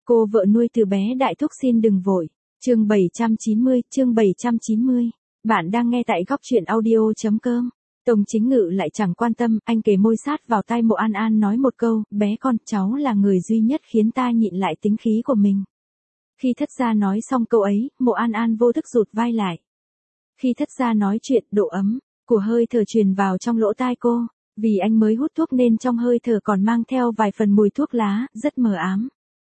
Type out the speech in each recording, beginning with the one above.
Cô vợ nuôi từ bé đại thúc xin đừng vội. Chương 790. Bạn đang nghe tại góc truyện audio.com. Tông Chính Ngự lại chẳng quan tâm, anh kề môi sát vào tai Mộ An An nói một câu, bé con, cháu là người duy nhất khiến ta nhịn lại tính khí của mình. Khi thất gia nói xong câu ấy, Mộ An An vô thức rụt vai lại. Khi thất gia nói chuyện, độ ấm của hơi thở truyền vào trong lỗ tai cô, vì anh mới hút thuốc nên trong hơi thở còn mang theo vài phần mùi thuốc lá, rất mờ ám.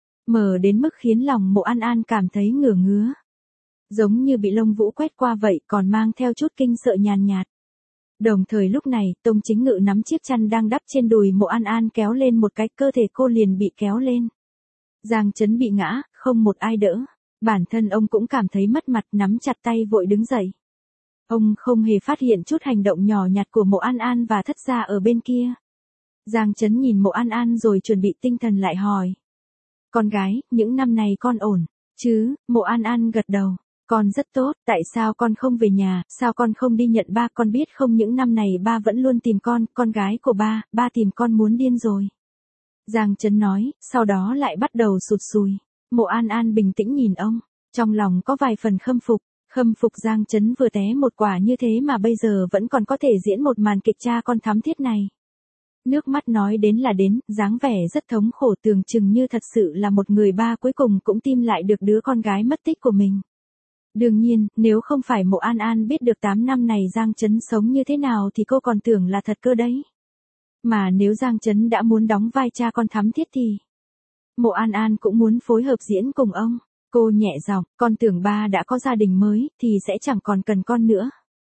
Mờ đến mức khiến lòng Mộ An An cảm thấy ngửa ngứa. Giống như bị lông vũ quét qua vậy, còn mang theo chút kinh sợ nhàn nhạt. Đồng thời lúc này, Tông Chính Ngự nắm chiếc chăn đang đắp trên đùi Mộ An An kéo lên một cái, cơ thể cô liền bị kéo lên. Giang Chấn bị ngã, không một ai đỡ. Bản thân ông cũng cảm thấy mất mặt, nắm chặt tay vội đứng dậy. Ông không hề phát hiện chút hành động nhỏ nhặt của Mộ An An và thất gia ở bên kia. Giang Chấn nhìn Mộ An An rồi chuẩn bị tinh thần lại hỏi. Con gái, những năm này con ổn chứ? Mộ An An gật đầu. Con rất tốt, tại sao con không về nhà, sao con không đi nhận ba? Con biết không, những năm này ba vẫn luôn tìm con gái của ba tìm con muốn điên rồi. Giang Chấn nói, sau đó lại bắt đầu sụt sùi. Mộ An An bình tĩnh nhìn ông, trong lòng có vài phần khâm phục Giang Chấn vừa té một quả như thế mà bây giờ vẫn còn có thể diễn một màn kịch cha con thắm thiết này. Nước mắt nói đến là đến, dáng vẻ rất thống khổ, tưởng chừng như thật sự là một người ba cuối cùng cũng tìm lại được đứa con gái mất tích của mình. Đương nhiên, nếu không phải Mộ An An biết được 8 năm này Giang Chấn sống như thế nào thì cô còn tưởng là thật cơ đấy. Mà nếu Giang Chấn đã muốn đóng vai cha con thắm thiết thì Mộ An An cũng muốn phối hợp diễn cùng ông. Cô nhẹ giọng, con tưởng ba đã có gia đình mới, thì sẽ chẳng còn cần con nữa.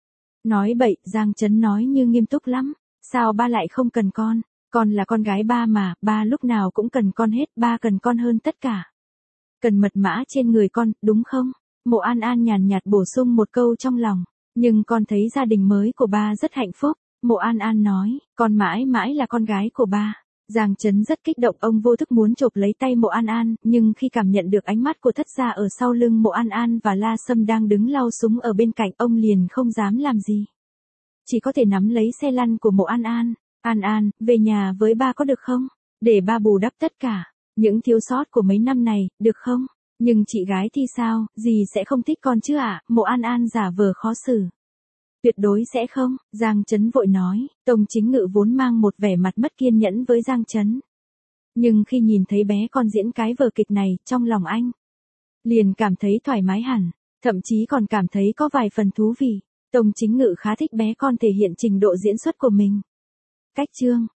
Nói bậy, Giang Chấn nói như nghiêm túc lắm. Sao ba lại không cần con là con gái ba mà, ba lúc nào cũng cần con hết, ba cần con hơn tất cả. Cần mật mã trên người con, đúng không? Mộ An An nhàn nhạt bổ sung một câu trong lòng, nhưng con thấy gia đình mới của ba rất hạnh phúc. Mộ An An nói, con mãi mãi là con gái của ba. Giang Chấn rất kích động, ông vô thức muốn chộp lấy tay Mộ An An, nhưng khi cảm nhận được ánh mắt của thất gia ở sau lưng Mộ An An và La Sâm đang đứng lau súng ở bên cạnh, ông liền không dám làm gì. Chỉ có thể nắm lấy xe lăn của Mộ An An. An An, về nhà với ba có được không? Để ba bù đắp tất cả những thiếu sót của mấy năm này, được không? Nhưng chị gái thì sao, dì sẽ không thích con chứ ạ? Mộ An An giả vờ khó xử. Tuyệt đối sẽ không, Giang Chấn vội nói. Tông Chính Ngự vốn mang một vẻ mặt mất kiên nhẫn với Giang Chấn. Nhưng khi nhìn thấy bé con diễn cái vở kịch này, trong lòng anh liền cảm thấy thoải mái hẳn, thậm chí còn cảm thấy có vài phần thú vị. Tông Chính Ngự khá thích bé con thể hiện trình độ diễn xuất của mình. Cách chương